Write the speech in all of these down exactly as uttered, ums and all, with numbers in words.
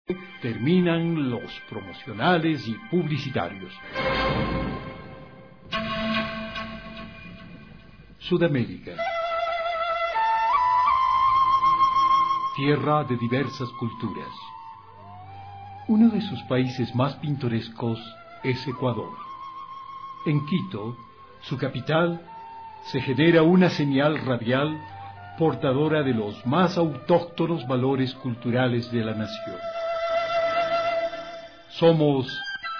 Terminan los promocionales y publicitarios. Sudamérica. Tierra de diversas culturas. Uno de sus países más pintorescos es Ecuador. En Quito, su capital, se genera una señal radial portadora de los más autóctonos valores culturales de la nación. Somos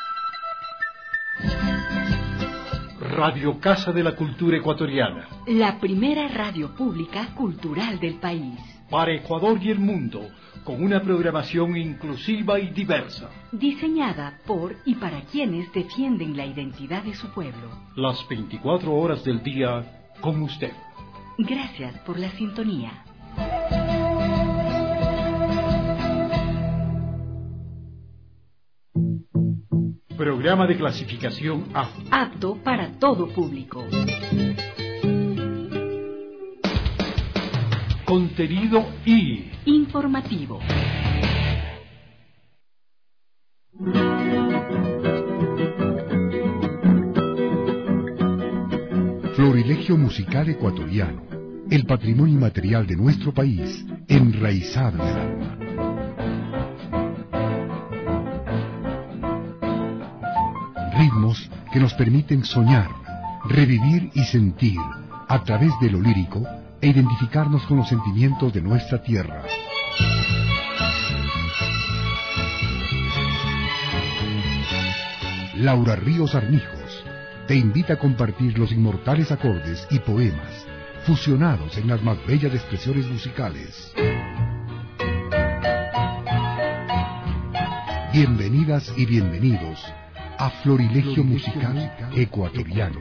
Radio Casa de la Cultura Ecuatoriana, la primera radio pública cultural del país. Para Ecuador y el mundo, con una programación inclusiva y diversa. Diseñada por y para quienes defienden la identidad de su pueblo. Las veinticuatro horas del día con usted. Gracias por la sintonía. Programa de clasificación A. Apto para todo público. Contenido I. Informativo. Florilegio musical ecuatoriano, el patrimonio inmaterial de nuestro país, enraizado en el alma. Ritmos que nos permiten soñar, revivir y sentir, a través de lo lírico, e identificarnos con los sentimientos de nuestra tierra. Laura Ríos Armijos te invita a compartir los inmortales acordes y poemas fusionados en las más bellas expresiones musicales. Bienvenidas y bienvenidos a Florilegio Musical Ecuatoriano.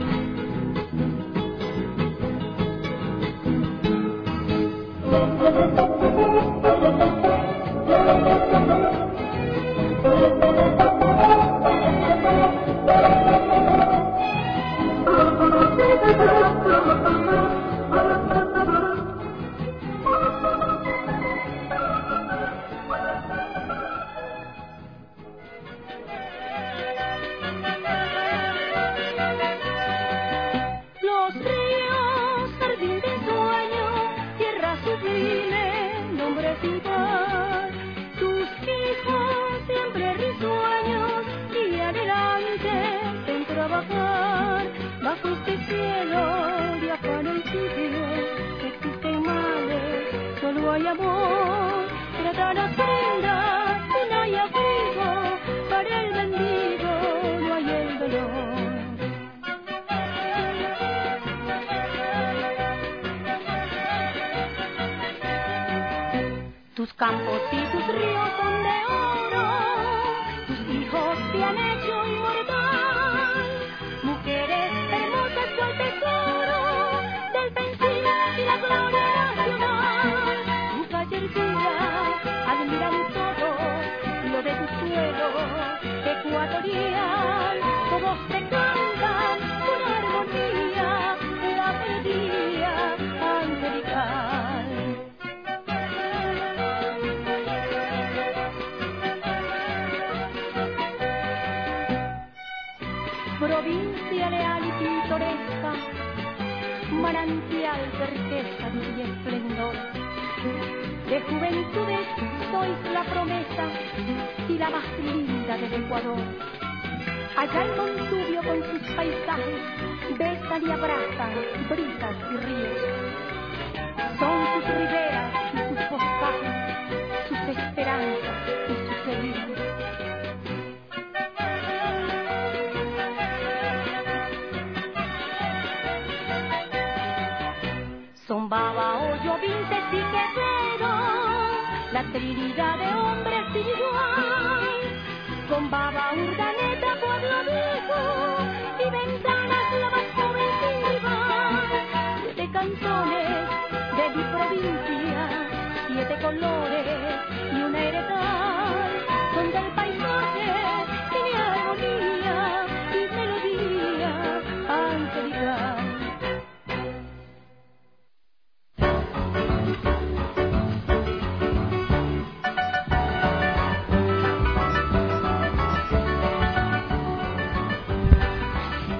Tus campos y tus ríos son de oro, tus hijos te han hecho inmortal. Mujeres hermosas cual tesoro del pensil y la gloria nacional. Tu gallardía admiran todo lo de tu suelo ecuatorial. Todos te cantan con armonía la melodía angelical. Provincia leal y pintoresca, manantial de riqueza y esplendor. De juventudes sois la promesa y la más linda del Ecuador. Allá el Montubio con sus paisajes besan y abrazan brisas y ríos. Son sus riberas y sus boscajes, sus esperanzas y sus delirios. Son Baba, Hoyo, Vinces y Quevedo, la trinidad de hombres sin igual. Con Baba, Urdaneta, Pueblo Viejo y Ventanas, la más joven sin rival. Siete canciones de mi provincia, siete colores y una heredad, donde el paisaje tiene armonía y melodía angelical.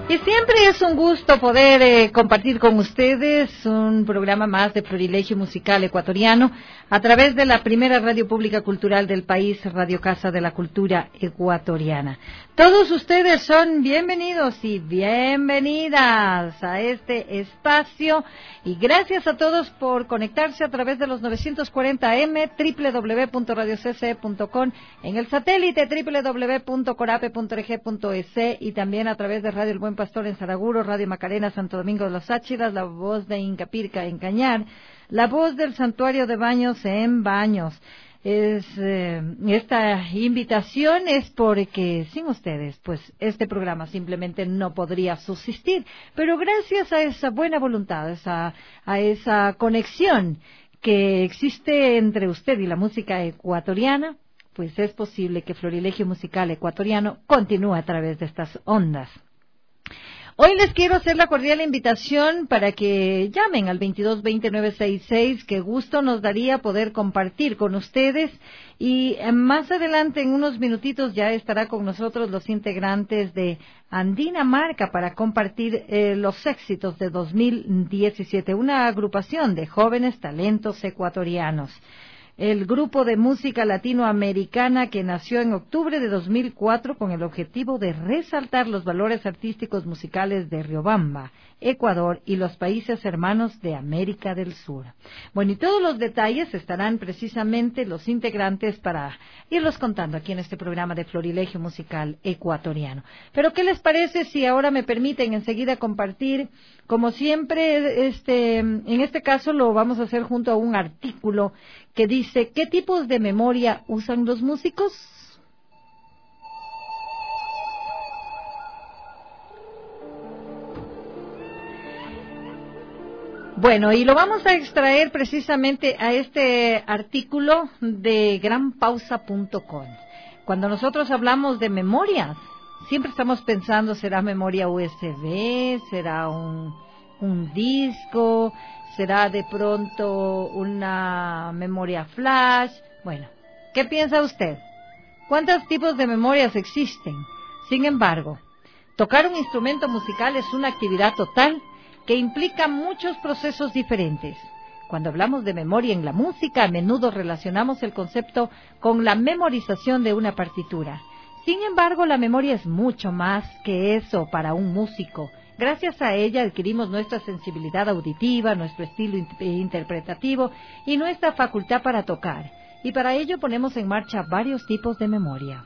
Y siempre es un gusto poder eh, compartir con ustedes un programa más de Florilegio Musical Ecuatoriano a través de la primera radio pública cultural del país, Radio Casa de la Cultura Ecuatoriana. Todos ustedes son bienvenidos y bienvenidas a este espacio y gracias a todos por conectarse a través de los novecientos cuarenta eme, doble u doble u doble u punto radio c c punto com, en el satélite doble u doble u doble u punto corape punto r g punto e s y también a través de Radio El Buen Pastor en Saraguro, Radio Macarena Santo Domingo de los Áchilas, La Voz de Incapirca en Cañar, La Voz del Santuario de Baños en Baños. Es, eh, esta invitación es porque sin ustedes, pues este programa simplemente no podría subsistir, pero gracias a esa buena voluntad, a esa, a esa conexión que existe entre usted y la música ecuatoriana, pues es posible que Florilegio Musical Ecuatoriano continúe a través de estas ondas. Hoy les quiero hacer la cordial invitación para que llamen al veintidós veinte nueve sesenta y seis, que gusto nos daría poder compartir con ustedes. Y más adelante, en unos minutitos, ya estará con nosotros los integrantes de Andina Marca para compartir eh, los éxitos de dos mil diecisiete, una agrupación de jóvenes talentos ecuatorianos. El grupo de música latinoamericana que nació en octubre de dos mil cuatro con el objetivo de resaltar los valores artísticos musicales de Riobamba, Ecuador y los países hermanos de América del Sur. Bueno, y todos los detalles estarán precisamente los integrantes para irlos contando aquí en este programa de Florilegio Musical Ecuatoriano. Pero ¿qué les parece si ahora me permiten enseguida compartir, como siempre, este, en este caso lo vamos a hacer junto a un artículo que dice ¿qué tipos de memoria usan los músicos? Bueno, y lo vamos a extraer precisamente a este artículo de gran pausa punto com. Cuando nosotros hablamos de memorias, siempre estamos pensando, ¿será memoria U S B? ¿Será un, un disco? ¿Será de pronto una memoria flash? Bueno, ¿qué piensa usted? ¿Cuántos tipos de memorias existen? Sin embargo, tocar un instrumento musical es una actividad total que implica muchos procesos diferentes. Cuando hablamos de memoria en la música, a menudo relacionamos el concepto con la memorización de una partitura. Sin embargo, la memoria es mucho más que eso para un músico. Gracias a ella adquirimos nuestra sensibilidad auditiva, nuestro estilo interpretativo y nuestra facultad para tocar. Y para ello ponemos en marcha varios tipos de memoria.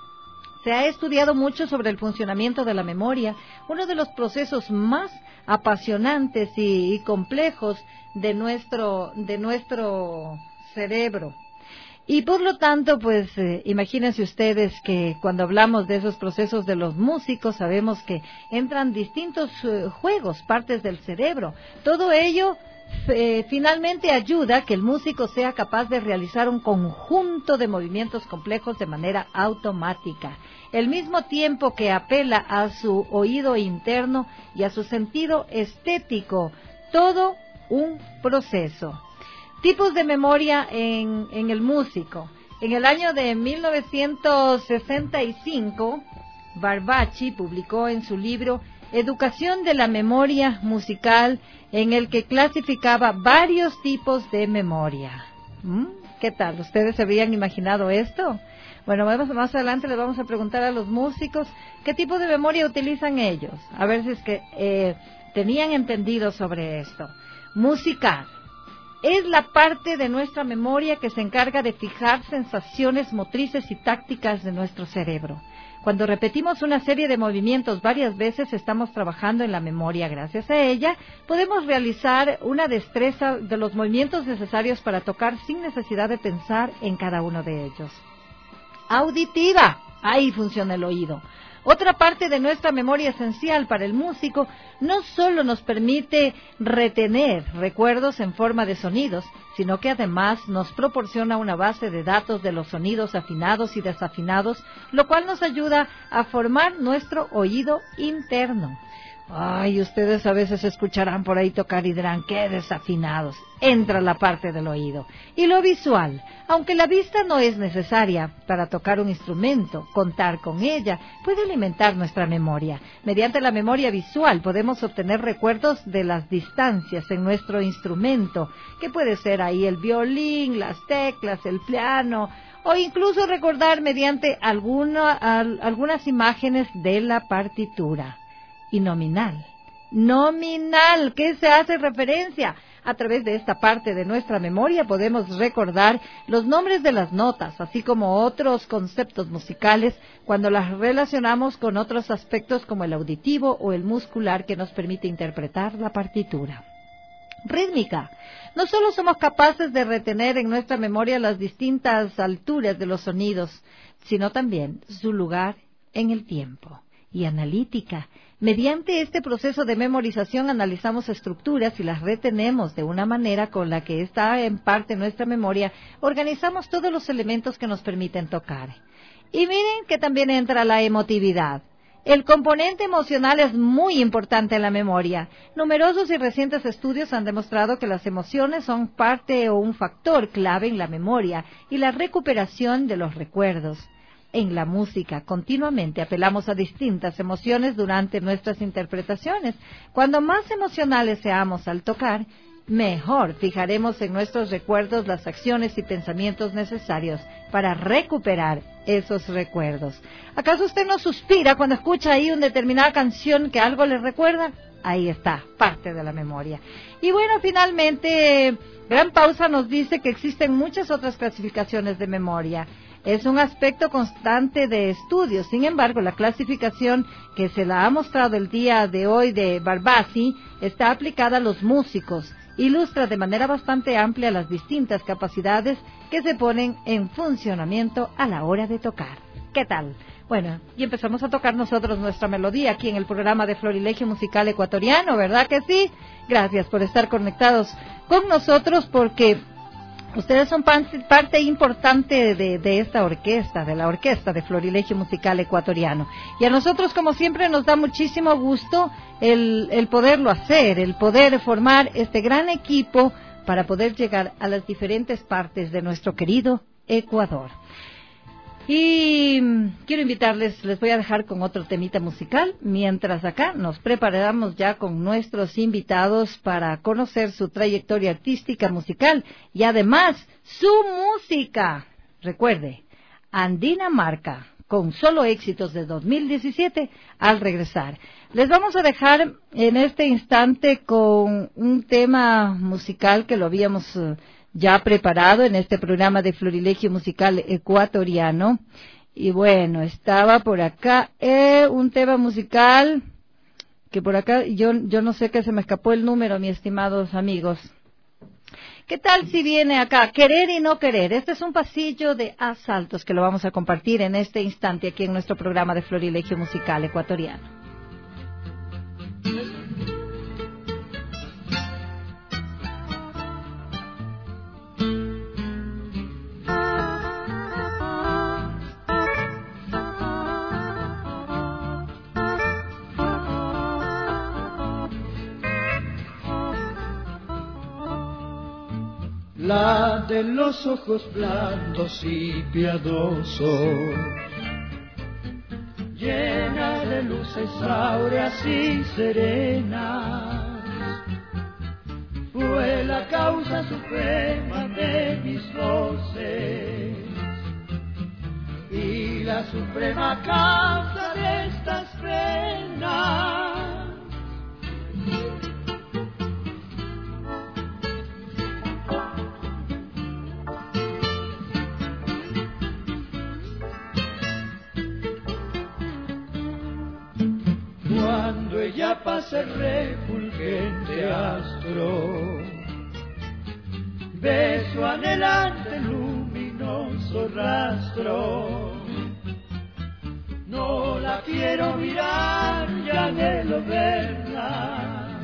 Se ha estudiado mucho sobre el funcionamiento de la memoria, uno de los procesos más apasionantes y, y complejos de nuestro, de nuestro cerebro. Y por lo tanto, pues, eh, imagínense ustedes que cuando hablamos de esos procesos de los músicos, sabemos que entran distintos eh, juegos, partes del cerebro. Todo ello eh, finalmente ayuda a que el músico sea capaz de realizar un conjunto de movimientos complejos de manera automática, al mismo tiempo que apela a su oído interno y a su sentido estético. Todo un proceso. Tipos de memoria en, en el músico. En el año de mil novecientos sesenta y cinco, Barbachi publicó en su libro Educación de la Memoria Musical, en el que clasificaba varios tipos de memoria. ¿Mm? ¿Qué tal? ¿Ustedes se habían imaginado esto? Bueno, más adelante les vamos a preguntar a los músicos qué tipo de memoria utilizan ellos. A ver si es que eh, tenían entendido sobre esto. Musical. Es la parte de nuestra memoria que se encarga de fijar sensaciones motrices y tácticas de nuestro cerebro. Cuando repetimos una serie de movimientos varias veces, estamos trabajando en la memoria. Gracias a ella, podemos realizar una destreza de los movimientos necesarios para tocar sin necesidad de pensar en cada uno de ellos. Auditiva. Ahí funciona el oído. Otra parte de nuestra memoria esencial para el músico no solo nos permite retener recuerdos en forma de sonidos, sino que además nos proporciona una base de datos de los sonidos afinados y desafinados, lo cual nos ayuda a formar nuestro oído interno. Ay, ustedes a veces escucharán por ahí tocar y dirán, qué desafinados. Entra la parte del oído. Y lo visual, aunque la vista no es necesaria para tocar un instrumento, contar con ella puede alimentar nuestra memoria. Mediante la memoria visual podemos obtener recuerdos de las distancias en nuestro instrumento, que puede ser ahí el violín, las teclas, el piano, o incluso recordar mediante alguna, al, algunas imágenes de la partitura. Y nominal. Nominal, ¿qué se hace referencia? A través de esta parte de nuestra memoria podemos recordar los nombres de las notas, así como otros conceptos musicales, cuando las relacionamos con otros aspectos como el auditivo o el muscular que nos permite interpretar la partitura. Rítmica. No solo somos capaces de retener en nuestra memoria las distintas alturas de los sonidos, sino también su lugar en el tiempo. Y analítica. Mediante este proceso de memorización analizamos estructuras y las retenemos de una manera con la que está en parte nuestra memoria, organizamos todos los elementos que nos permiten tocar. Y miren que también entra la emotividad. El componente emocional es muy importante en la memoria. Numerosos y recientes estudios han demostrado que las emociones son parte o un factor clave en la memoria y la recuperación de los recuerdos. En la música, continuamente apelamos a distintas emociones durante nuestras interpretaciones. Cuando más emocionales seamos al tocar, mejor fijaremos en nuestros recuerdos las acciones y pensamientos necesarios para recuperar esos recuerdos. ¿Acaso usted no suspira cuando escucha ahí una determinada canción que algo le recuerda? Ahí está, parte de la memoria. Y bueno, finalmente, Gran Pausa nos dice que existen muchas otras clasificaciones de memoria. Es un aspecto constante de estudio. Sin embargo, la clasificación que se la ha mostrado el día de hoy de Barbasi está aplicada a los músicos. Ilustra de manera bastante amplia las distintas capacidades que se ponen en funcionamiento a la hora de tocar. ¿Qué tal? Bueno, y empezamos a tocar nosotros nuestra melodía aquí en el programa de Florilegio Musical Ecuatoriano, ¿verdad que sí? Gracias por estar conectados con nosotros, porque ustedes son parte importante de, de esta orquesta, de la orquesta de Florilegio Musical Ecuatoriano. Y a nosotros, como siempre, nos da muchísimo gusto el, el poderlo hacer, el poder formar este gran equipo para poder llegar a las diferentes partes de nuestro querido Ecuador. Y quiero invitarles, les voy a dejar con otro temita musical, mientras acá nos preparamos ya con nuestros invitados para conocer su trayectoria artística musical y además su música. Recuerde, Andina Marca, con solo éxitos de dos mil diecisiete al regresar. Les vamos a dejar en este instante con un tema musical que lo habíamos uh, ya preparado en este programa de Florilegio Musical Ecuatoriano. Y bueno, estaba por acá eh, un tema musical que por acá, yo, yo no sé, que se me escapó el número, mis estimados amigos. ¿Qué tal si viene acá? Querer y no querer. Este es un pasillo de asaltos que lo vamos a compartir en este instante aquí en nuestro programa de Florilegio Musical Ecuatoriano. La de los ojos blandos y piadosos, llena de luces áureas y serenas, fue la causa suprema de mis voces y la suprema causa de estas penas. Cuando ella pasa el refulgente astro, ve su anhelante luminoso rastro. No la quiero mirar, ya anhelo verla.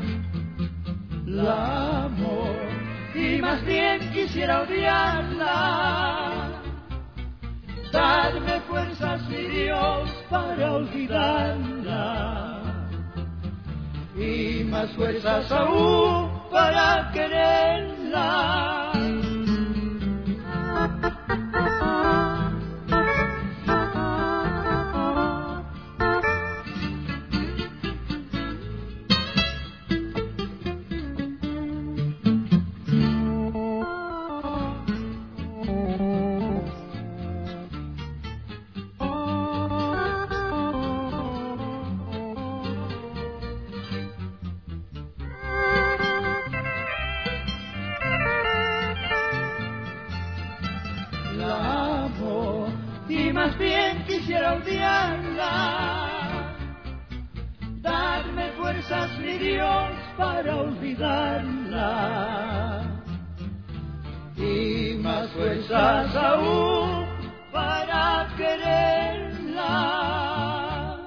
La amo y más bien quisiera odiarla. Darme fuerzas, mi Dios, para olvidarla. y más fuerzas aún para quererla. Más bien quisiera odiarla, darme fuerzas, mi Dios, para olvidarla, y más fuerzas aún para quererla.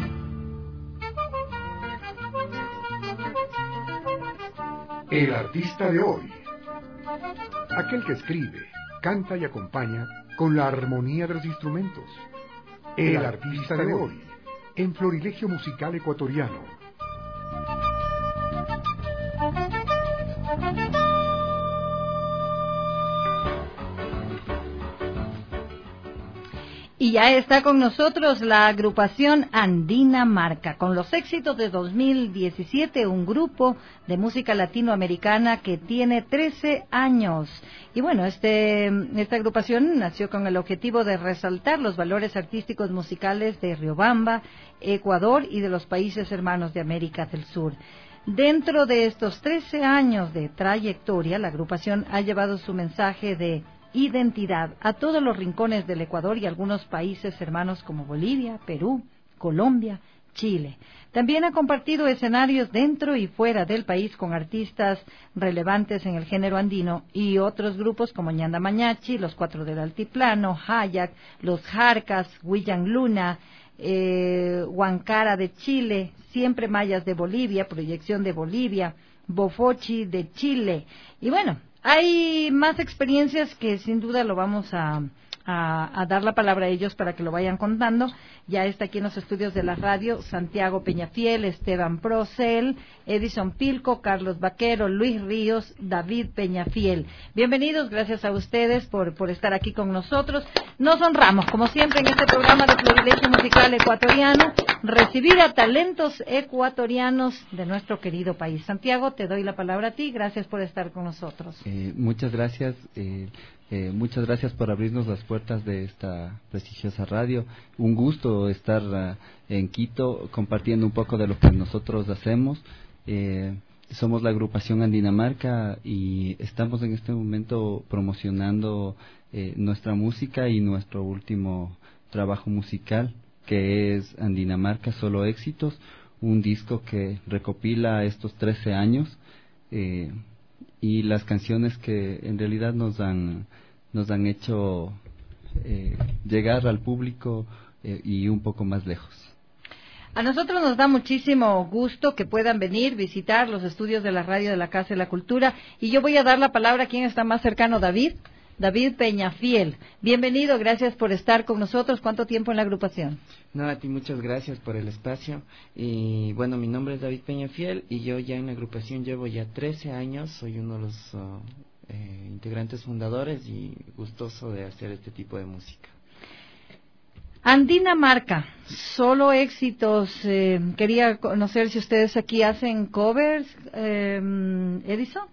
El artista de hoy, aquel que escribe, canta y acompaña con la armonía de los instrumentos. El, El artista de hoy, en Florilegio Musical Ecuatoriano. Y ya está con nosotros la agrupación Andina Marca, con los éxitos de dos mil diecisiete, un grupo de música latinoamericana que tiene trece años. Y bueno, este, esta agrupación nació con el objetivo de resaltar los valores artísticos musicales de Riobamba, Ecuador y de los países hermanos de América del Sur. Dentro de estos trece años de trayectoria, la agrupación ha llevado su mensaje de identidad a todos los rincones del Ecuador y algunos países hermanos como Bolivia, Perú, Colombia, Chile. También ha compartido escenarios dentro y fuera del país con artistas relevantes en el género andino y otros grupos como Ñanda Mañachi, Los Cuatro del Altiplano, Hayak, Los Jarcas, Huillan Luna, eh, Huancara de Chile, Siempre Mayas de Bolivia, Proyección de Bolivia, Bofochi de Chile. Y bueno, hay más experiencias que sin duda lo vamos a, a, a dar la palabra a ellos para que lo vayan contando. Ya está aquí en los estudios de la radio Santiago Peñafiel, Esteban Procel, Edison Pilco, Carlos Vaquero, Luis Ríos, David Peñafiel. Bienvenidos, gracias a ustedes por, por estar aquí con nosotros. Nos honramos, como siempre en este programa de Florilegio Musical Ecuatoriano, recibir a talentos ecuatorianos de nuestro querido país. Santiago, te doy la palabra a ti, gracias por estar con nosotros. Eh, muchas gracias. Eh, Eh, muchas gracias por abrirnos las puertas de esta prestigiosa radio. Un gusto estar uh, en Quito compartiendo un poco de lo que nosotros hacemos. Eh, somos la agrupación Andina Marca y estamos en este momento promocionando eh, nuestra música y nuestro último trabajo musical, que es Andina Marca Solo Éxitos, un disco que recopila estos trece años eh, y las canciones que en realidad nos han nos han hecho eh, llegar al público eh, y un poco más lejos. A nosotros nos da muchísimo gusto que puedan venir, visitar los estudios de la radio de la Casa de la Cultura, y yo voy a dar la palabra a quien está más cercano, David, David Peñafiel. Bienvenido, gracias por estar con nosotros. ¿Cuánto tiempo en la agrupación? No, a ti muchas gracias por el espacio. Y bueno, mi nombre es David Peñafiel y yo ya en la agrupación llevo ya trece años, soy uno de los uh, eh, integrantes fundadores y gustoso de hacer este tipo de música. Andina Marca, solo éxitos. Eh, quería conocer si ustedes aquí hacen covers, eh, Edison.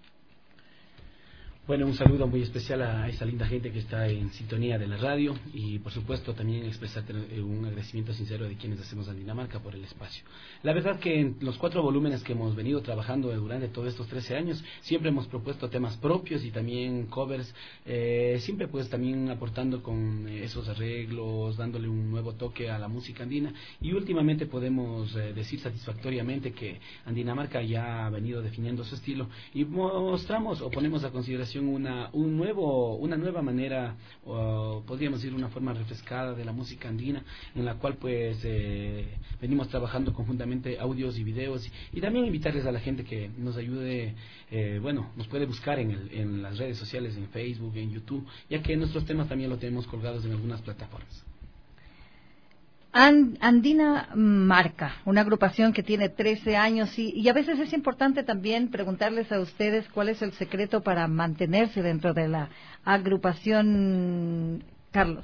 Bueno, un saludo muy especial a esa linda gente que está en sintonía de la radio y por supuesto también expresarte un agradecimiento sincero de quienes hacemos Andina Marca por el espacio. La verdad que en los cuatro volúmenes que hemos venido trabajando durante todos estos trece años siempre hemos propuesto temas propios y también covers, eh, siempre pues también aportando con esos arreglos, dándole un nuevo toque a la música andina, y últimamente podemos eh, decir satisfactoriamente que Andina Marca ya ha venido definiendo su estilo y mostramos o ponemos a consideración una un nuevo una nueva manera, o podríamos decir una forma refrescada de la música andina, en la cual pues eh, venimos trabajando conjuntamente audios y videos, y, y también invitarles a la gente que nos ayude, eh, bueno, nos puede buscar en, el, en las redes sociales, en Facebook, en YouTube, ya que nuestros temas también los tenemos colgados en algunas plataformas. And, Andina Marca, una agrupación que tiene trece años y, y a veces es importante también preguntarles a ustedes cuál es el secreto para mantenerse dentro de la agrupación. Carlos.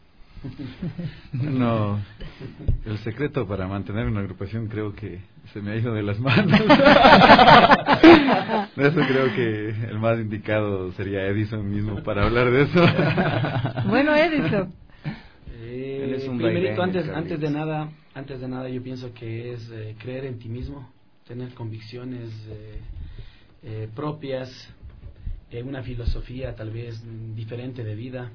No, el secreto para mantener una agrupación creo que se me ha ido de las manos. De eso creo que el más indicado sería Edison mismo para hablar de eso. Bueno, Edison. Eh, Él es un primerito, bailén, antes, antes de nada, antes de nada yo pienso que es eh, creer en ti mismo, tener convicciones eh, eh, propias, eh, una filosofía tal vez diferente de vida.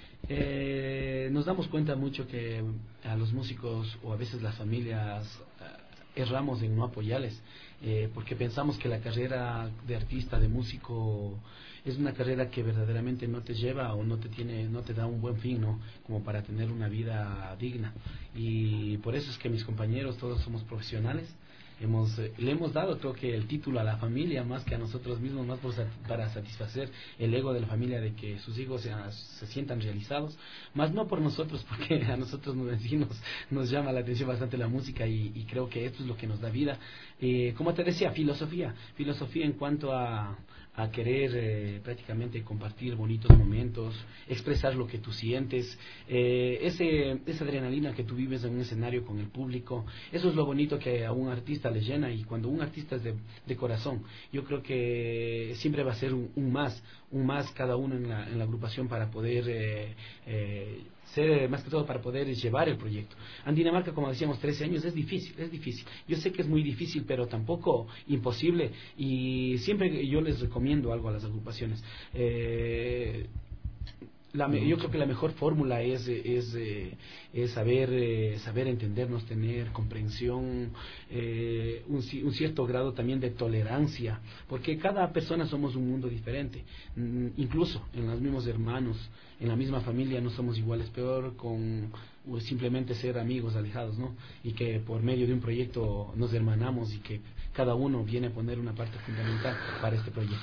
Eh, nos damos cuenta mucho que a los músicos o a veces las familias eh, erramos en no apoyarles, eh, porque pensamos que la carrera de artista, de músico, es una carrera que verdaderamente no te lleva o no te tiene, no te da un buen fin, ¿no? Como para tener una vida digna. Y por eso es que mis compañeros todos somos profesionales. Hemos, eh, le hemos dado, creo que, el título a la familia más que a nosotros mismos, más por, para satisfacer el ego de la familia de que sus hijos se, se sientan realizados, más no por nosotros, porque a nosotros nos, sí nos, nos llama la atención bastante la música y, y creo que esto es lo que nos da vida. Eh, como te decía, filosofía, filosofía en cuanto a, a querer eh, prácticamente compartir bonitos momentos, expresar lo que tú sientes, eh, ese, esa adrenalina que tú vives en un escenario con el público, eso es lo bonito que a un artista le llena. Y cuando un artista es de, de corazón, yo creo que siempre va a ser un, un más, un más cada uno en la, en la agrupación para poder eh, eh, ser, más que todo para poder llevar el proyecto. Andina Marca, como decíamos, trece años, es difícil, es difícil. Yo sé que es muy difícil, pero tampoco imposible, y siempre yo les recomiendo algo a las agrupaciones. Eh, La, yo creo que la mejor fórmula es es, eh, es saber eh, saber entendernos, tener comprensión, eh, un, un cierto grado también de tolerancia, porque cada persona somos un mundo diferente, mm, incluso en los mismos hermanos, en la misma familia no somos iguales, peor con pues, simplemente ser amigos alejados, ¿no? Y que por medio de un proyecto nos hermanamos y que cada uno viene a poner una parte fundamental para este proyecto.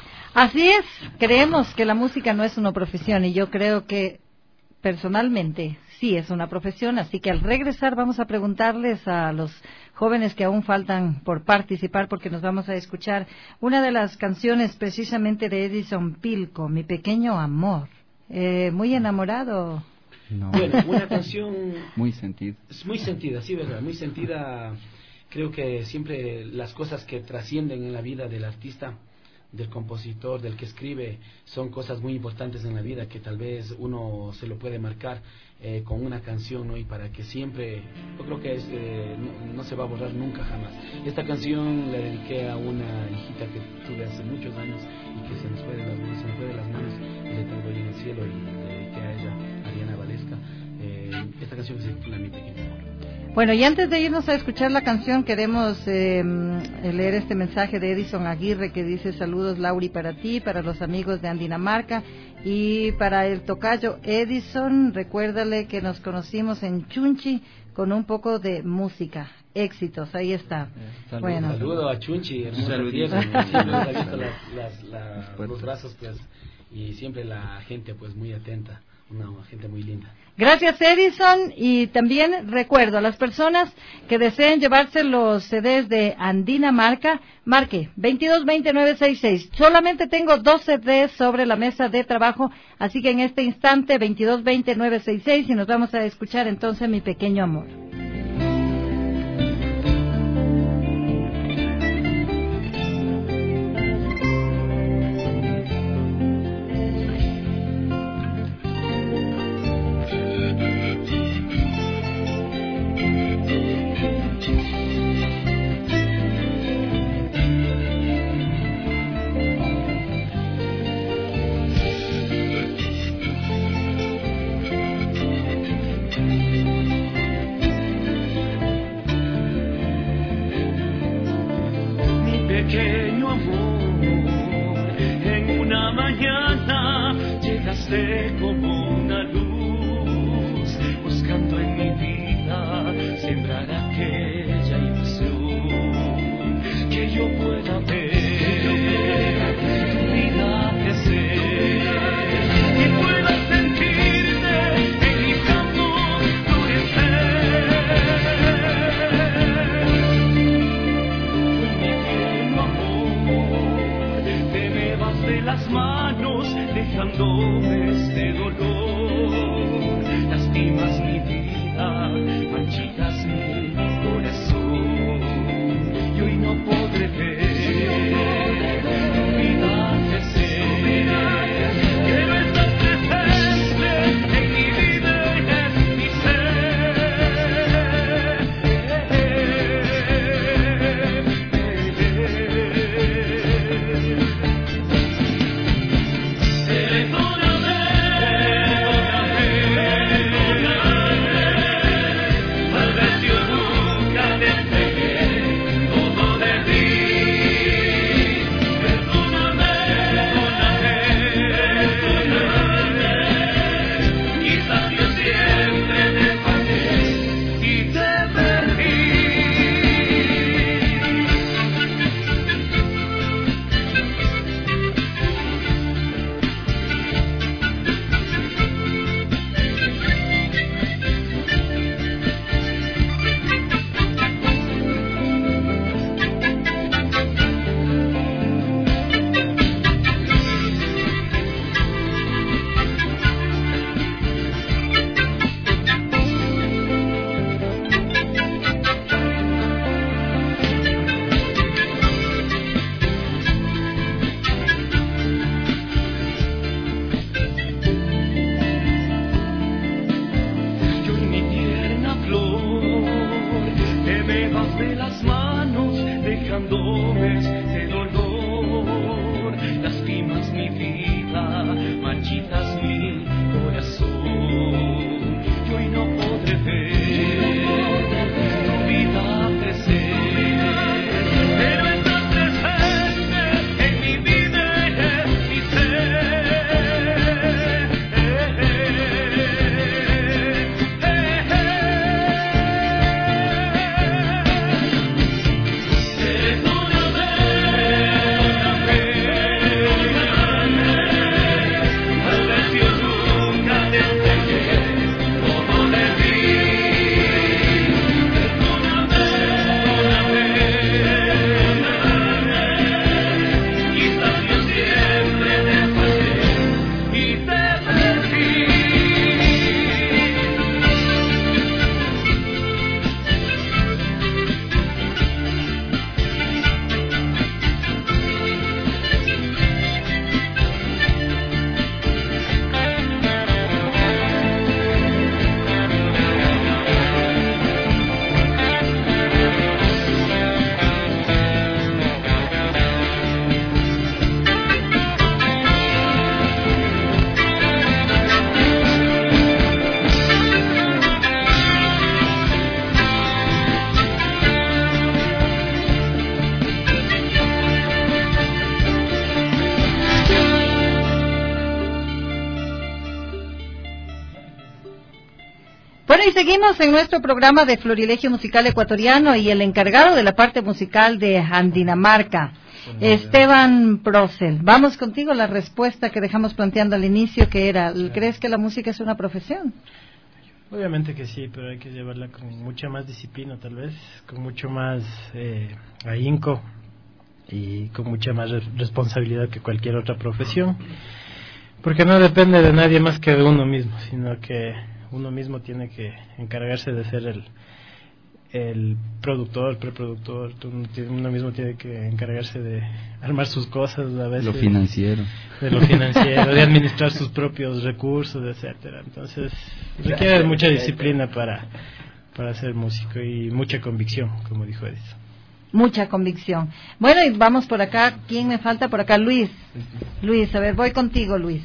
Así es, creemos que la música no es una profesión y yo creo que personalmente sí es una profesión, así que al regresar vamos a preguntarles a los jóvenes que aún faltan por participar, porque nos vamos a escuchar una de las canciones precisamente de Edison Pilco, Mi Pequeño Amor. Eh, muy enamorado. No. Bueno, una canción muy sentida. Muy sentida, sí, verdad, muy sentida. Creo que siempre las cosas que trascienden en la vida del artista, del compositor, del que escribe, son cosas muy importantes en la vida que tal vez uno se lo puede marcar eh, con una canción, ¿no? Y para que siempre, yo creo que es, eh, no, no se va a borrar nunca jamás. Esta canción la dediqué a una hijita que tuve hace muchos años y que se nos fue de las manos, se nos fue de las manos y le tengo ahí en el cielo, y le dediqué a ella, Ariana Valesca. Eh, esta canción se titula Mi Pequeño Amor. Bueno, y antes de irnos a escuchar la canción, queremos eh, leer este mensaje de Edison Aguirre que dice: saludos, Lauri, para ti, para los amigos de Andina Marca y para el tocayo Edison. Recuérdale que nos conocimos en Chunchi con un poco de música. Éxitos, ahí está. Saludos, bueno. saludo a Chunchi, hermosa tierra, siempre nos ha visto las, las, las, los brazos, pues, y siempre la gente, pues, muy atenta, una gente muy linda. Gracias, Edison, y también recuerdo a las personas que deseen llevarse los C Ds de Andina Marca, marque veintidós veinte nueve sesenta y seis. Solamente tengo dos C Ds sobre la mesa de trabajo, así que en este instante veintidós veinte nueve sesenta y seis y nos vamos a escuchar entonces Mi Pequeño Amor. Pequeño amor, en una mañana llegaste como una luz, buscando en mi vida sembrar aquella ilusión, que yo pueda ver tu vida crecer y pueda sentirte en mi campo florecer. dejando este dolor. Lastimas mi vida, marchitas mi corazón, y hoy no podré ver tu vida crecer. Pero estás presente en mi vida y en mi Bueno, y seguimos en nuestro programa de Florilegio Musical Ecuatoriano y el encargado de la parte musical de Andinamarca, Esteban Procel. Vamos contigo, la respuesta que dejamos planteando al inicio, que era, ¿crees que la música es una profesión? Obviamente que sí, pero hay que llevarla con mucha más disciplina, tal vez, con mucho más eh, ahínco y con mucha más re- responsabilidad que cualquier otra profesión, porque no depende de nadie más que de uno mismo, sino que uno mismo tiene que encargarse de ser el el productor, preproductor, uno mismo tiene que encargarse de armar sus cosas, a veces lo financiero, de lo financiero, de administrar sus propios recursos, etcétera. Entonces requiere mucha disciplina para para ser músico y mucha convicción, como dijo Edison. Mucha convicción. Bueno, y vamos por acá. ¿Quién me falta por acá? Luis. Luis, a ver, voy contigo, Luis.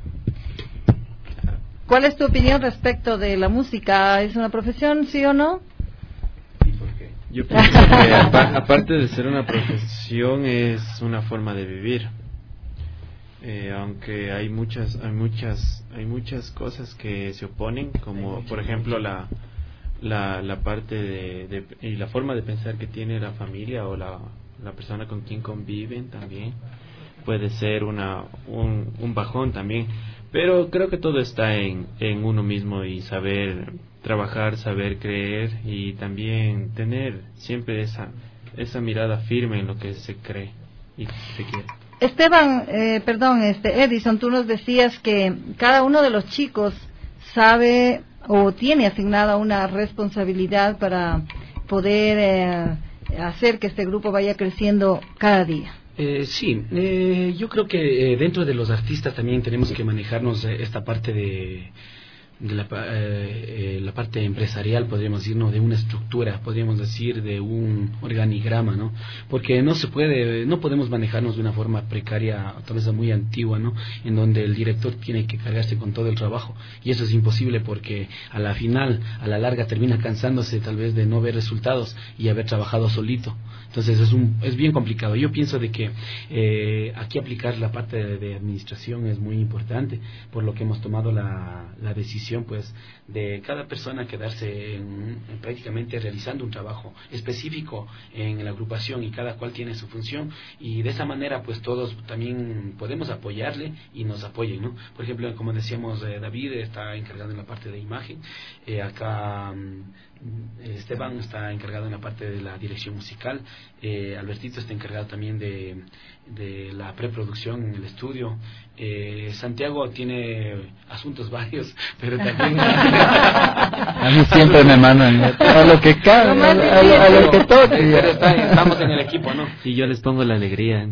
¿Cuál es tu opinión respecto de la música? ¿Es una profesión, sí o no? Yo pienso que apa- aparte de ser una profesión es una forma de vivir, eh, aunque hay muchas hay muchas hay muchas cosas que se oponen, como por ejemplo la la, la parte de, de y la forma de pensar que tiene la familia o la, la persona con quien conviven también puede ser una un, un bajón también, pero creo que todo está en, en uno mismo y saber trabajar, saber creer y también tener siempre esa esa mirada firme en lo que se cree y se quiere. Esteban, eh, perdón, este Edison, tú nos decías que cada uno de los chicos sabe o tiene asignada una responsabilidad para poder eh, hacer que este grupo vaya creciendo cada día. Eh, sí, eh, yo creo que eh, dentro de los artistas también tenemos que manejarnos eh, esta parte de, de la, eh, eh, la parte empresarial, podríamos decir, ¿no? De una estructura, podríamos decir, de un organigrama, ¿no? Porque no se puede, no podemos manejarnos de una forma precaria, tal vez muy antigua, ¿no? En donde el director tiene que cargarse con todo el trabajo, y eso es imposible porque a la final, a la larga, termina cansándose tal vez de no ver resultados y haber trabajado solito. Entonces es un es bien complicado. Yo pienso de que eh, aquí aplicar la parte de, de administración es muy importante, por lo que hemos tomado la, la decisión pues de cada persona quedarse en, en prácticamente realizando un trabajo específico en la agrupación, y cada cual tiene su función, y de esa manera pues todos también podemos apoyarle y nos apoyen, ¿no? Por ejemplo, como decíamos, eh, David está encargado en la parte de imagen, eh, acá Esteban está encargado en la parte de la dirección musical, eh, Albertito está encargado también de, de la preproducción en el estudio, eh, Santiago tiene asuntos varios, pero también a mí siempre me mandan a lo que cabe, a, a, a, a lo que toque. Pero está, estamos en el equipo, ¿no? Y yo les pongo la alegría.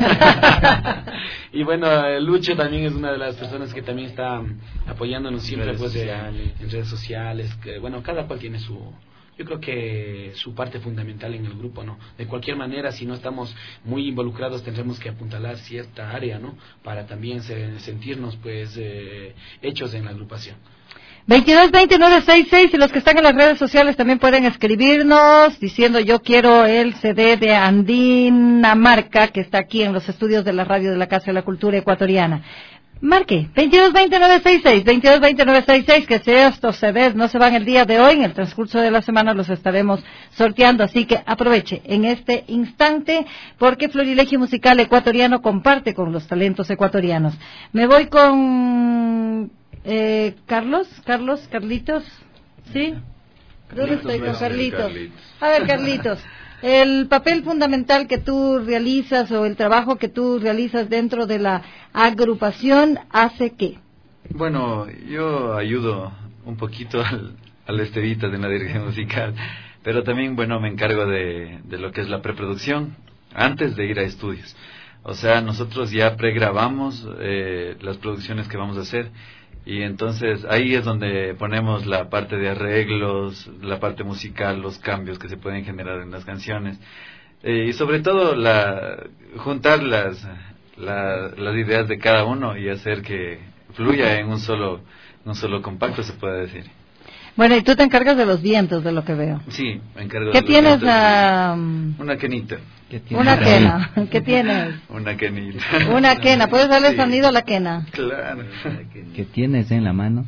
Y bueno, Lucho también es una de las personas que también está apoyándonos siempre pues, de, en redes sociales, que, bueno, cada cual tiene su, yo creo que su parte fundamental en el grupo, ¿no? De cualquier manera, si no estamos muy involucrados, tendremos que apuntalar cierta área, ¿no? Para también se, sentirnos pues eh, hechos en la agrupación. veintidós veinte nueve sesenta y seis, y los que están en las redes sociales también pueden escribirnos diciendo yo quiero el C D de Andina Marca, que está aquí en los estudios de la radio de la Casa de la Cultura Ecuatoriana. Marque, veintidós veinte nueve sesenta y seis, veintidós veinte nueve sesenta y seis, que si estos C Ds no se van el día de hoy, en el transcurso de la semana los estaremos sorteando, así que aproveche en este instante, porque Florilegio Musical Ecuatoriano comparte con los talentos ecuatorianos. Me voy con eh, Carlos, Carlos, Carlitos, ¿sí? ¿Dónde estoy con Carlitos? A ver, Carlitos. El papel fundamental que tú realizas o el trabajo que tú realizas dentro de la agrupación hace qué? Bueno, yo ayudo un poquito al, al Estevita de la dirección musical, pero también, bueno, me encargo de, de lo que es la preproducción antes de ir a estudios. O sea, nosotros ya pregrabamos eh, las producciones que vamos a hacer, y entonces ahí es donde ponemos la parte de arreglos, la parte musical, los cambios que se pueden generar en las canciones, eh, y sobre todo la juntar las, la, las ideas de cada uno y hacer que fluya en un solo, un solo compacto, se puede decir. Bueno, y tú te encargas de los vientos, de lo que veo. Sí, me encargo ¿Qué de los tienes? vientos. Um... Una quenita. Una quena. ¿Qué tienes? Una quenita. Una quena. ¿Puedes darle sí. sonido a la quena? Claro. ¿Qué tienes en la mano?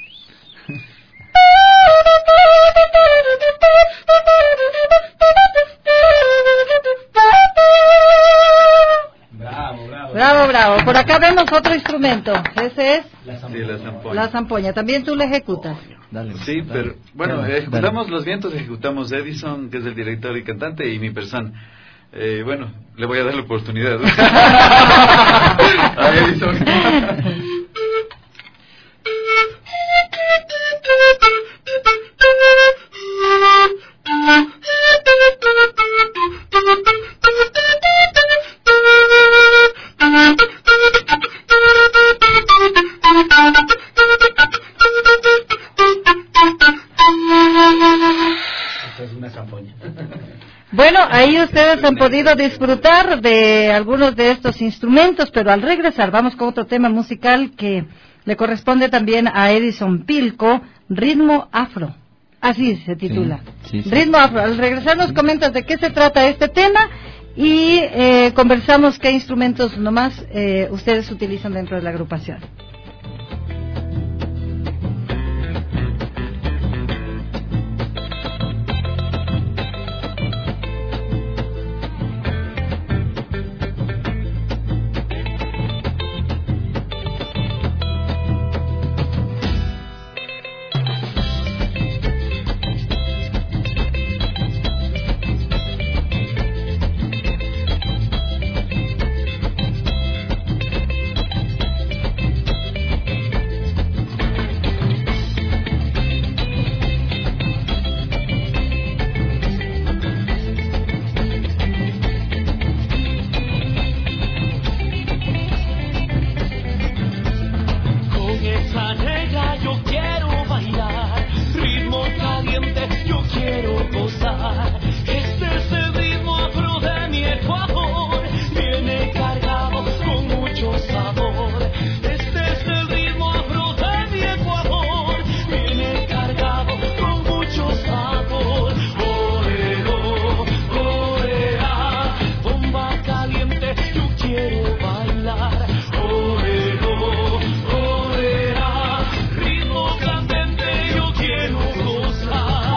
Bravo, bravo. Bravo, bravo. Por acá vemos otro instrumento. Ese es la zampoña. Sí, la zampoña. La zampoña. También tú la ejecutas. Dale, sí, dale. pero bueno, dale, ejecutamos dale. los vientos, ejecutamos Edison, que es el director y cantante, y mi persona. Eh, bueno, le voy a dar la oportunidad a Edison. Bueno, ahí ustedes han podido disfrutar de algunos de estos instrumentos, pero al regresar vamos con otro tema musical que le corresponde también a Edison Pilco, Ritmo Afro. Así se titula. Sí, sí, sí. Ritmo Afro. Al regresar nos comentas de qué se trata este tema y eh, conversamos qué instrumentos nomás eh, ustedes utilizan dentro de la agrupación. quiero gozar. Este es el ritmo afro de mi Ecuador, viene cargado con mucho sabor. Este es el ritmo afro de mi Ecuador, viene cargado con mucho sabor. Oreo, orea, bomba caliente, yo quiero bailar. Oreo, orea, ritmo candente, yo quiero gozar.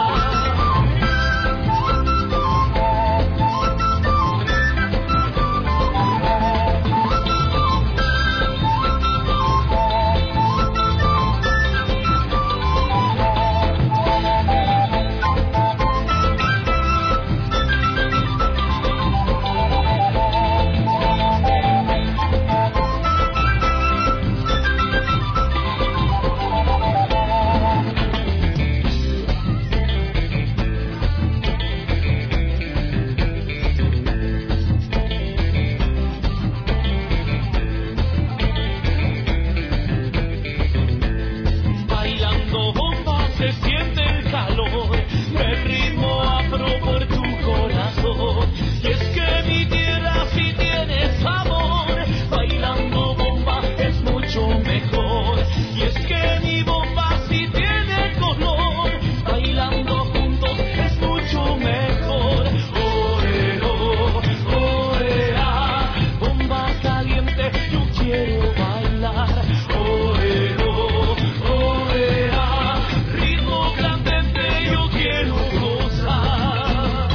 Bailando bomba se siente el calor del ritmo afro por tu corazón. Y es que mi tierra sí tiene sabor, bailando bomba es mucho mejor. Y es que mi bomba sí tiene color, bailando juntos es mucho mejor. Oreo, orea, bomba caliente, yo quiero bailar. Oreo, orea, ritmo candente, yo quiero gozar.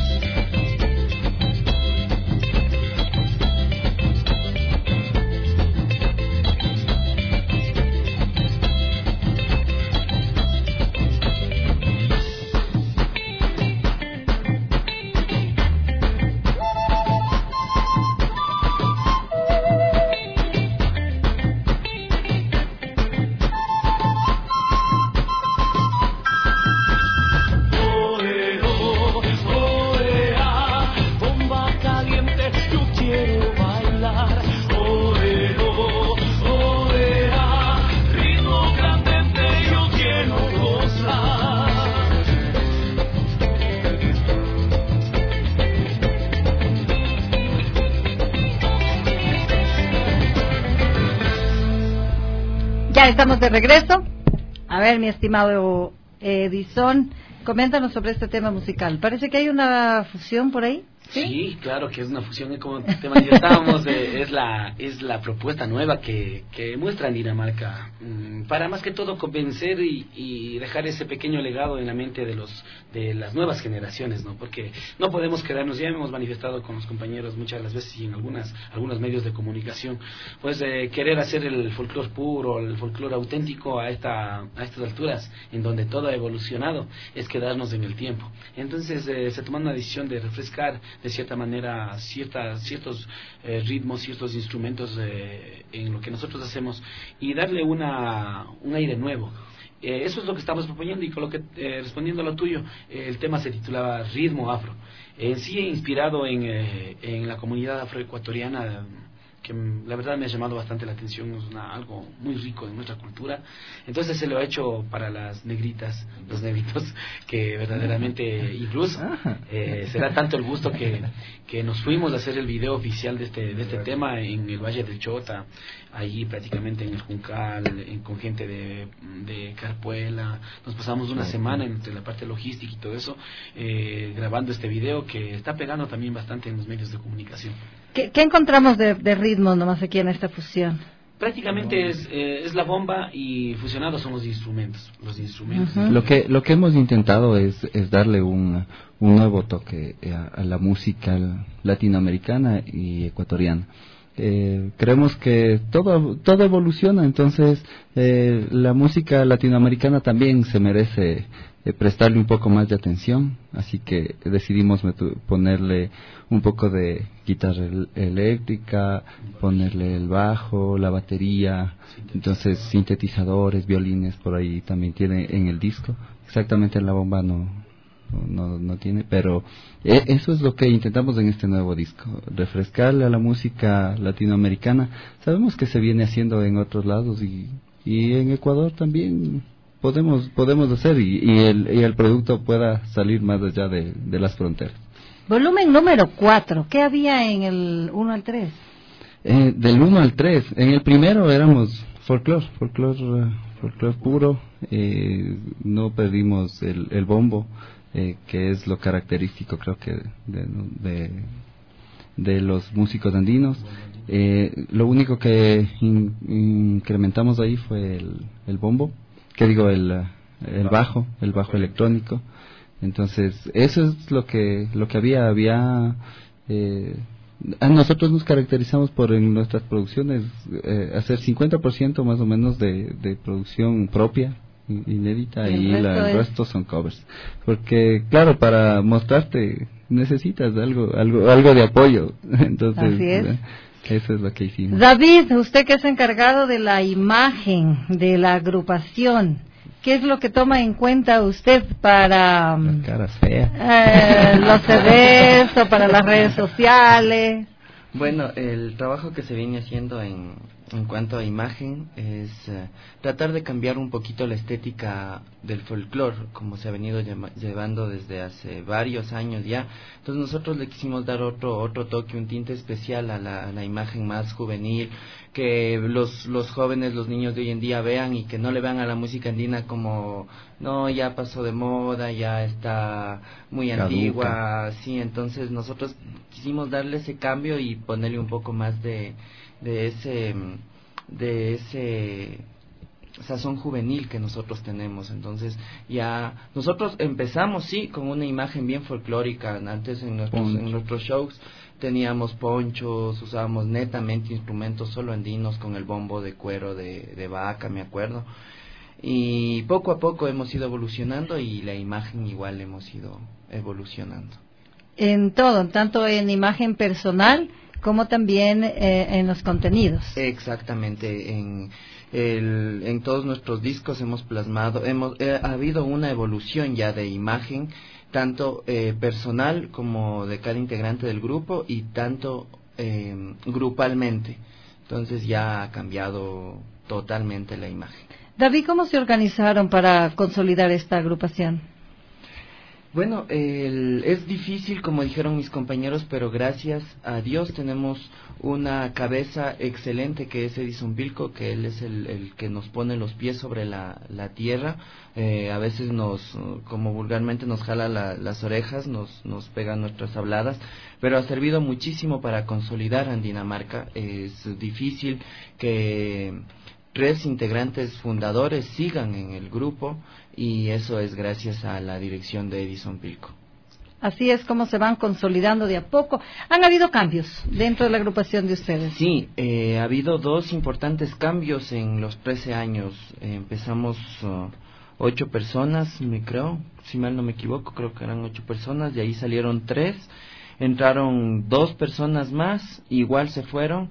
Oreo, orea, bomba caliente, yo quiero bailar. Oreo, orea, ritmo candente, yo quiero gozar. Ya estamos de regreso. A ver, mi estimado Edison, coméntanos sobre este tema musical. Parece que hay una fusión por ahí. Sí, sí, claro que es una fusión, como te manifestábamos, eh, es la es la propuesta nueva que, que muestra en Dinamarca, mm, para más que todo convencer y, y dejar ese pequeño legado en la mente de los de las nuevas generaciones, ¿no? Porque no podemos quedarnos, ya hemos manifestado con los compañeros muchas de las veces y en algunas algunos medios de comunicación, pues eh, querer hacer el folclore puro, el folclore auténtico a esta a estas alturas, en donde todo ha evolucionado, es quedarnos en el tiempo. Entonces eh, se toma una decisión de refrescar de cierta manera ciertas, ciertos eh, ritmos, ciertos instrumentos eh, en lo que nosotros hacemos y darle una, un aire nuevo. Eh, eso es lo que estamos proponiendo y con lo que, eh, respondiendo a lo tuyo, eh, el tema se titulaba Ritmo Afro. En sí inspirado en, eh, en la comunidad afroecuatoriana, que la verdad me ha llamado bastante la atención, es una, algo muy rico de nuestra cultura. Entonces se lo ha hecho para las negritas, los negritos, que verdaderamente incluso eh, será tanto el gusto que, que nos fuimos a hacer el video oficial de este, de este tema en el Valle del Chota, allí prácticamente en el Juncal, en, con gente de, de Carpuela. Nos pasamos una semana entre la parte logística y todo eso, eh, grabando este video que está pegando también bastante en los medios de comunicación. ¿Qué, qué encontramos de, de ritmo nomás aquí en esta fusión? Prácticamente es, eh, es la bomba y fusionados son los instrumentos. Los instrumentos. Uh-huh. Lo que lo que hemos intentado es, es darle un, un nuevo toque a, a la música latinoamericana y ecuatoriana. Eh, creemos que todo todo evoluciona, entonces eh, la música latinoamericana también se merece eh, prestarle un poco más de atención, así que decidimos metu- ponerle un poco de guitarra el- eléctrica, ponerle el bajo, la batería, entonces sintetizadores, violines por ahí también tiene en el disco. Exactamente en la bomba no No, no tiene, pero eh, eso es lo que intentamos en este nuevo disco, refrescarle a la música latinoamericana. Sabemos que se viene haciendo en otros lados y, y en Ecuador también podemos podemos hacer y, y el y el producto pueda salir más allá de, de las fronteras. Volumen número cuatro, ¿qué había en el uno al tres? Eh, del uno al tres, en el primero éramos folclore, folclore, uh, folclore puro, eh, no perdimos el, el bombo, eh, que es lo característico creo que de, de, de los músicos andinos. Eh, lo único que in, incrementamos ahí fue el, el bombo, que digo el, el bajo, el bajo electrónico. Entonces eso es lo que lo que había había eh, a nosotros nos caracterizamos por en nuestras producciones eh, hacer cincuenta por ciento más o menos de, de producción propia inédita, y, y la, el resto son covers, porque claro, para mostrarte necesitas algo algo algo de apoyo. Entonces así es. eh, eso es lo que hicimos. David, usted que es encargado de la imagen de la agrupación, ¿qué es lo que toma en cuenta usted para la cara fea, eh, los C Ds o para las redes sociales? Bueno, el trabajo que se viene haciendo en, en cuanto a imagen es uh, tratar de cambiar un poquito la estética del folclore, como se ha venido llama, llevando desde hace varios años ya. Entonces nosotros le quisimos dar otro otro toque, un tinte especial a la, a la imagen más juvenil, que los los jóvenes, los niños de hoy en día vean y que no le vean a la música andina como, no, ya pasó de moda, ya está muy caduca, antigua, sí. Entonces nosotros quisimos darle ese cambio y ponerle un poco más de de ese de ese sazón juvenil que nosotros tenemos. Entonces ya nosotros empezamos sí con una imagen bien folclórica. Antes en nuestros Poncho. en nuestros shows teníamos ponchos, usábamos netamente instrumentos solo andinos con el bombo de cuero de, de vaca, me acuerdo. Y poco a poco hemos ido evolucionando y la imagen igual hemos ido evolucionando. En todo, tanto en imagen personal como también eh, en los contenidos. Exactamente, en el, en todos nuestros discos hemos plasmado, hemos eh, ha habido una evolución ya de imagen, tanto eh, personal como de cada integrante del grupo y tanto eh, grupalmente. Entonces ya ha cambiado totalmente la imagen. David, ¿cómo se organizaron para consolidar esta agrupación? Bueno, el, es difícil, como dijeron mis compañeros, pero gracias a Dios tenemos una cabeza excelente que es Edison Pilco, que él es el, el que nos pone los pies sobre la, la tierra. Eh, a veces nos, como vulgarmente nos jala la, las orejas, nos, nos pega nuestras habladas, pero ha servido muchísimo para consolidar a Dinamarca. Es difícil que tres integrantes fundadores sigan en el grupo, y eso es gracias a la dirección de Edison Pilco. Así es como se van consolidando de a poco. ¿Han habido cambios dentro de la agrupación de ustedes? Sí, eh, ha habido dos importantes cambios en los trece años. Eh, empezamos uh, ocho personas, me creo, si mal no me equivoco, creo que eran ocho personas, de ahí salieron tres, entraron dos personas más, igual se fueron.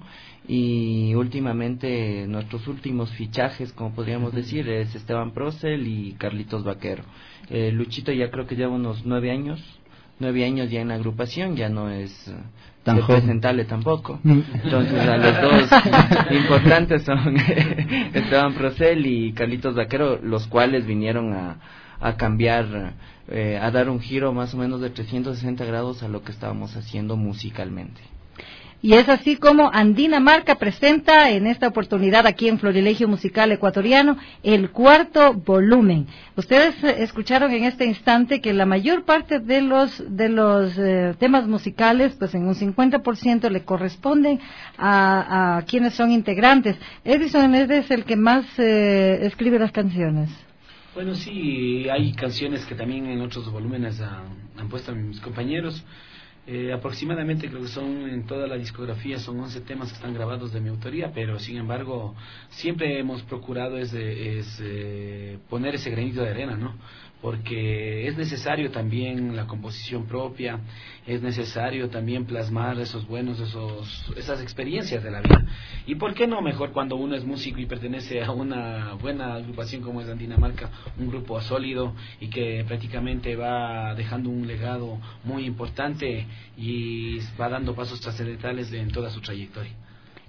Y últimamente nuestros últimos fichajes, como podríamos decir, es Esteban Procel y Carlitos Vaquero. Eh, Luchito ya creo que lleva unos nueve años, nueve años ya en la agrupación, ya no es tan representable tampoco. Entonces a los dos importantes son Esteban Procel y Carlitos Vaquero, los cuales vinieron a, a cambiar, eh, a dar un giro más o menos de trescientos sesenta grados a lo que estábamos haciendo musicalmente. Y es así como Andinamarca presenta en esta oportunidad aquí en Florilegio Musical Ecuatoriano el cuarto volumen. Ustedes escucharon en este instante que la mayor parte de los de los eh, temas musicales, pues en un cincuenta por ciento le corresponden a, a quienes son integrantes. Edison es el que más eh, escribe las canciones. Bueno, sí, hay canciones que también en otros volúmenes han, han puesto mis compañeros. Eh, aproximadamente creo que son en toda la discografía son once temas que están grabados de mi autoría, pero sin embargo siempre hemos procurado es, es eh, poner ese granito de arena, ¿no? Porque es necesario también la composición propia, es necesario también plasmar esos buenos, esos, esas experiencias de la vida. Y por qué no mejor cuando uno es músico y pertenece a una buena agrupación como es Andinamarca, un grupo sólido y que prácticamente va dejando un legado muy importante y va dando pasos trascendentales en toda su trayectoria.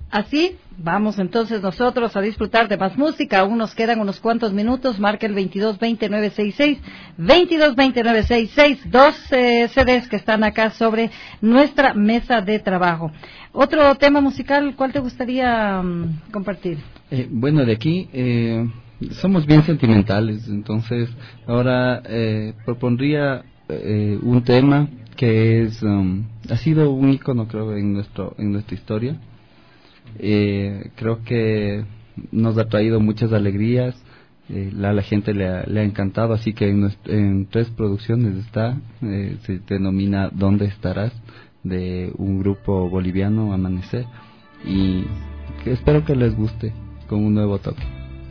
Así, vamos entonces nosotros a disfrutar de más música. Aún nos quedan unos cuantos minutos. Marca el veintidós veinte nueve sesenta y seis, veintidós veinte nueve sesenta y seis, dos eh, C Ds que están acá sobre nuestra mesa de trabajo. Otro tema musical, ¿cuál te gustaría um, compartir? Eh, bueno, de aquí eh, somos bien sentimentales, entonces ahora eh, propondría eh, un tema que es um, ha sido un ícono, creo, en nuestro en nuestra historia. Eh, creo que nos ha traído muchas alegrías, eh, la, la gente le ha, le ha encantado, así que en, nuestro, en tres producciones está, eh, se denomina ¿Dónde estarás?, de un grupo boliviano, Amanecer, y que espero que les guste con un nuevo toque.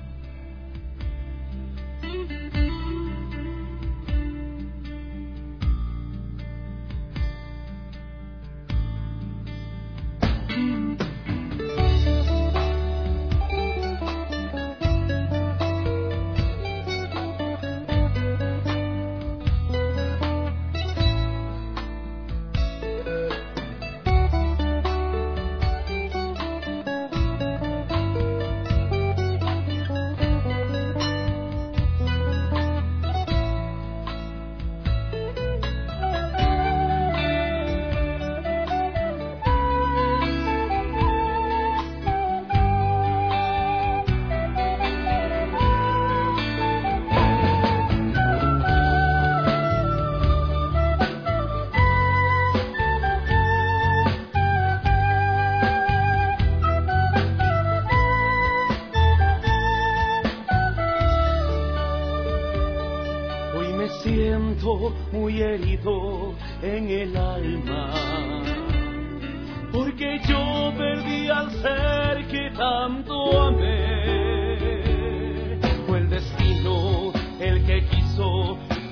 Muy herido en el alma, porque yo perdí al ser que tanto amé. Fue el destino el que quiso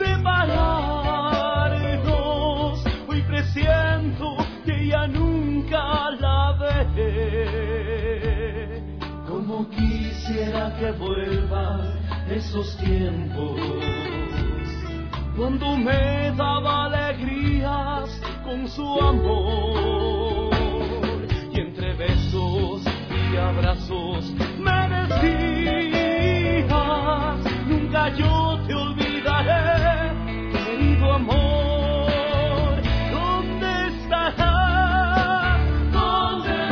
separarnos. Hoy presiento que ya nunca la veré. Como quisiera que vuelvan esos tiempos cuando me daba alegrías con su amor, y entre besos y abrazos me decías: nunca yo te olvidaré, querido amor. ¿Dónde estarás? ¿Dónde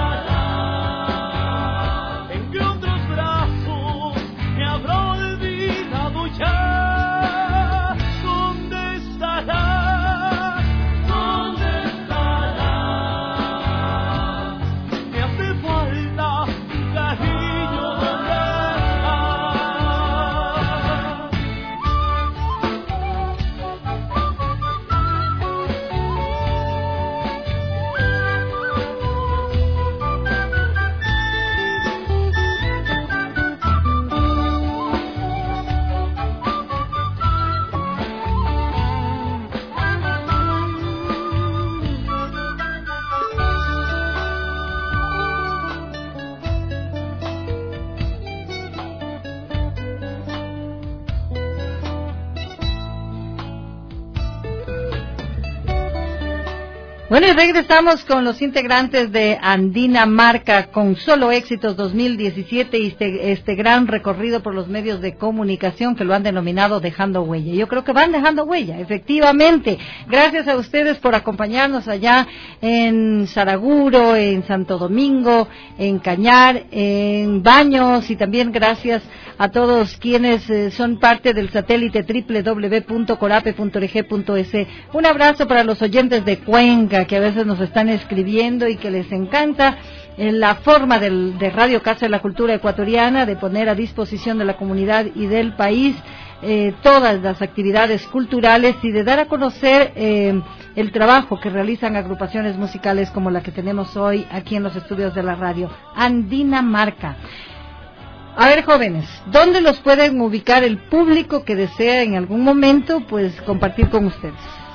estarás? ¿En qué otros brazos me habrá olvidado ya? Bueno, y regresamos con los integrantes de Andina Marca con Solo Éxitos dos mil diecisiete y este, este gran recorrido por los medios de comunicación que lo han denominado Dejando Huella. Yo creo que van dejando huella, efectivamente. Gracias a ustedes por acompañarnos allá en Saraguro, en Santo Domingo, en Cañar, en Baños, y también gracias a todos quienes eh, son parte del satélite doble u doble u doble u punto corape punto org punto es. Un abrazo para los oyentes de Cuenca, que a veces nos están escribiendo y que les encanta eh, la forma del, de Radio Casa de la Cultura Ecuatoriana de poner a disposición de la comunidad y del país eh, todas las actividades culturales y de dar a conocer eh, el trabajo que realizan agrupaciones musicales como la que tenemos hoy aquí en los estudios de la radio. Andina Marca. A ver, jóvenes, ¿dónde los pueden ubicar el público que desea en algún momento pues compartir con ustedes?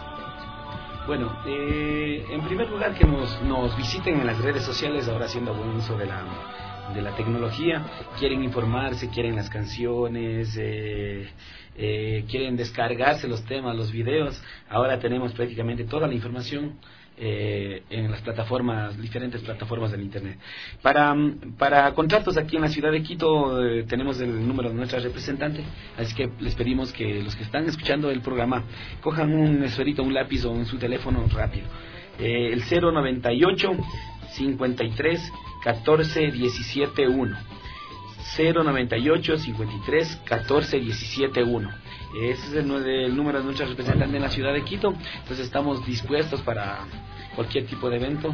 Bueno, eh, en primer lugar que nos, nos visiten en las redes sociales, ahora haciendo buen uso de la, de la tecnología. Quieren informarse, quieren las canciones, eh, eh, quieren descargarse los temas, los videos. Ahora tenemos prácticamente toda la información eh, en las plataformas, diferentes plataformas del Internet. Para, para contratos aquí en la ciudad de Quito eh, tenemos el número de nuestra representante, así que les pedimos que los que están escuchando el programa cojan un esferito, un lápiz o en su teléfono rápido. Eh, el cero noventa y ocho, cincuenta y tres, catorce, diecisiete, uno. cero noventa y ocho, cincuenta y tres, catorce, diecisiete, uno. Ese es el, el número de nuestra representante en la ciudad de Quito. Entonces estamos dispuestos para cualquier tipo de evento,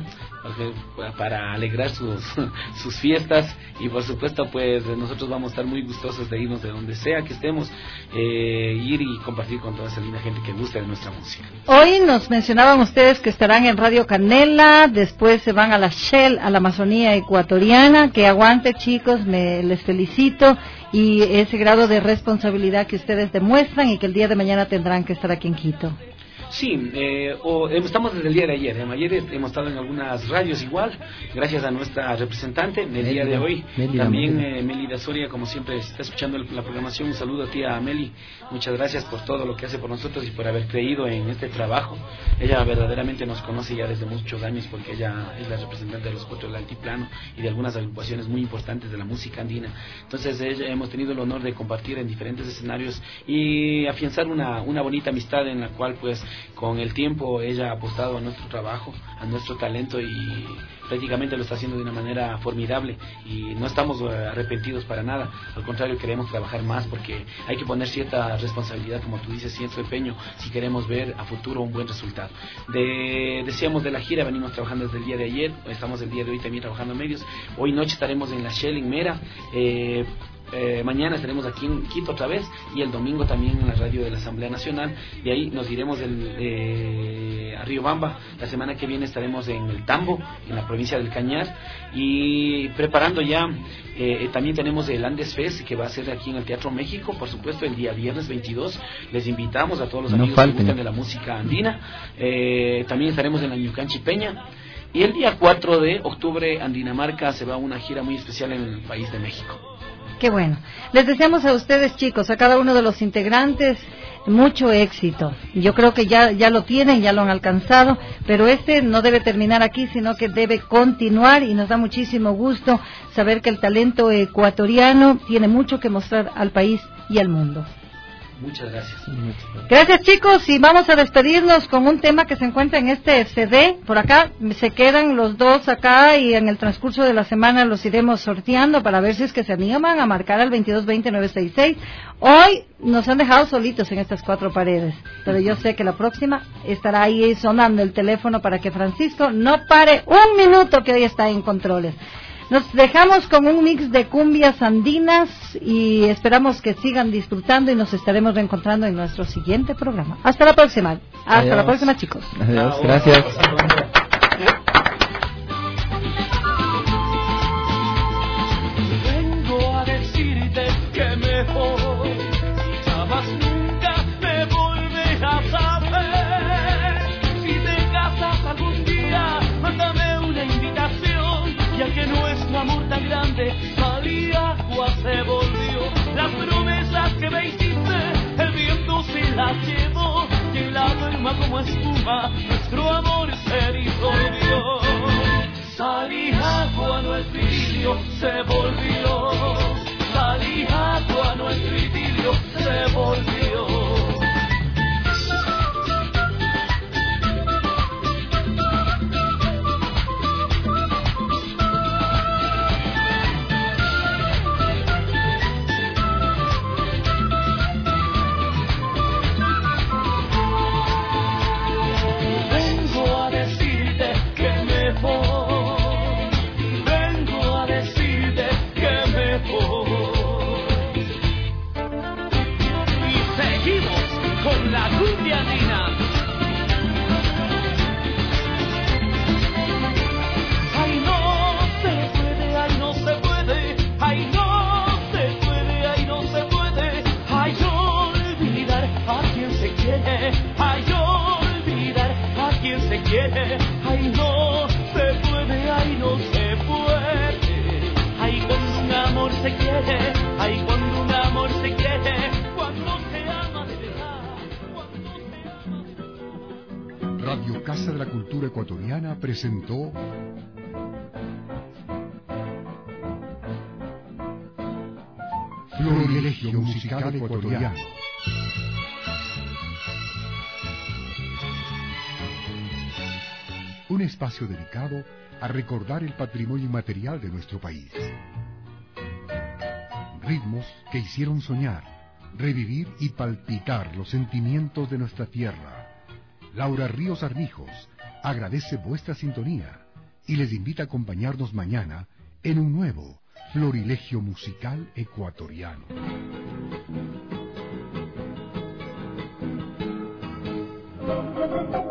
para alegrar sus, sus fiestas, y por supuesto pues nosotros vamos a estar muy gustosos de irnos de donde sea que estemos, eh, ir y compartir con toda esa linda gente que gusta de nuestra música. Hoy nos mencionaban ustedes que estarán en Radio Canela, después se van a la Shell, a la Amazonía ecuatoriana. Que aguante, chicos, me les felicito, y ese grado de responsabilidad que ustedes demuestran y que el día de mañana tendrán que estar aquí en Quito. Sí, eh, o, estamos desde el día de ayer. Eh, ayer hemos estado en algunas radios igual, gracias a nuestra representante. El día de hoy Melida, también eh, Melida Soria, como siempre, está escuchando la programación. Un saludo a ti, a Meli. Muchas gracias por todo lo que hace por nosotros y por haber creído en este trabajo. Ella verdaderamente nos conoce ya desde muchos años, porque ella es la representante de los Cuatro del Altiplano y de algunas agrupaciones muy importantes de la música andina. Entonces ella, hemos tenido el honor de compartir en diferentes escenarios y afianzar una, una bonita amistad en la cual pues con el tiempo ella ha apostado a nuestro trabajo, a nuestro talento, y prácticamente lo está haciendo de una manera formidable, y no estamos arrepentidos para nada. Al contrario, queremos trabajar más, porque hay que poner cierta responsabilidad, como tú dices, cierto empeño, si queremos ver a futuro un buen resultado. De, decíamos de la gira, venimos trabajando desde el día de ayer, estamos el día de hoy también trabajando en medios. Hoy noche estaremos en la Shell, en Mera. eh, Eh, mañana estaremos aquí en Quito otra vez, y el domingo también en la radio de la Asamblea Nacional. De ahí nos iremos el, eh, a Riobamba. La semana que viene estaremos en el Tambo, en la provincia del Cañar, y preparando ya, eh, también tenemos el Andes Fest, que va a ser aquí en el Teatro México, por supuesto, el día viernes veintidós. Les invitamos a todos los amigos no que gustan de la música andina. Eh, también estaremos en la Ñucanchi Peña. Y el día cuatro de octubre, Andinamarca se va a una gira muy especial en el país de México. Qué bueno. Les deseamos a ustedes, chicos, a cada uno de los integrantes, mucho éxito. Yo creo que ya, ya lo tienen, ya lo han alcanzado, pero este no debe terminar aquí, sino que debe continuar, y nos da muchísimo gusto saber que el talento ecuatoriano tiene mucho que mostrar al país y al mundo. Muchas gracias. Gracias, chicos, y vamos a despedirnos con un tema que se encuentra en este C D. Por acá se quedan los dos acá, y en el transcurso de la semana los iremos sorteando para ver si es que se animan a marcar al veintidós veinte nueve sesenta y seis. Hoy nos han dejado solitos en estas cuatro paredes, pero yo sé que la próxima estará ahí sonando el teléfono para que Francisco no pare un minuto, que hoy está en controles. Nos dejamos con un mix de cumbias andinas, y esperamos que sigan disfrutando, y nos estaremos reencontrando en nuestro siguiente programa. Hasta la próxima. Hasta Adiós. La próxima, chicos. Adiós. Gracias. Vengo a decirte que mejor jamás nunca me volverás a ver. Si te casas algún día, mándame una invitación, ya que nuestro amor tan grande salía agua se volvió. Las promesas que me hiciste, el viento se las llevó, y en la palma como espuma nuestro amor se disolvió. Salí agua, nuestro idilio se volvió. Salí agua, nuestro idilio se volvió. Ay, no se puede, ay, no se puede. Ay, cuando un amor se quiere, ay, cuando un amor se quiere, cuando se ama de verdad, cuando se ama de verdad. Radio Casa de la Cultura Ecuatoriana presentó Florilegio Musical Ecuatoriano. Un espacio dedicado a recordar el patrimonio inmaterial de nuestro país. Ritmos que hicieron soñar, revivir y palpitar los sentimientos de nuestra tierra. Laura Ríos Armijos agradece vuestra sintonía y les invita a acompañarnos mañana en un nuevo Florilegio Musical Ecuatoriano.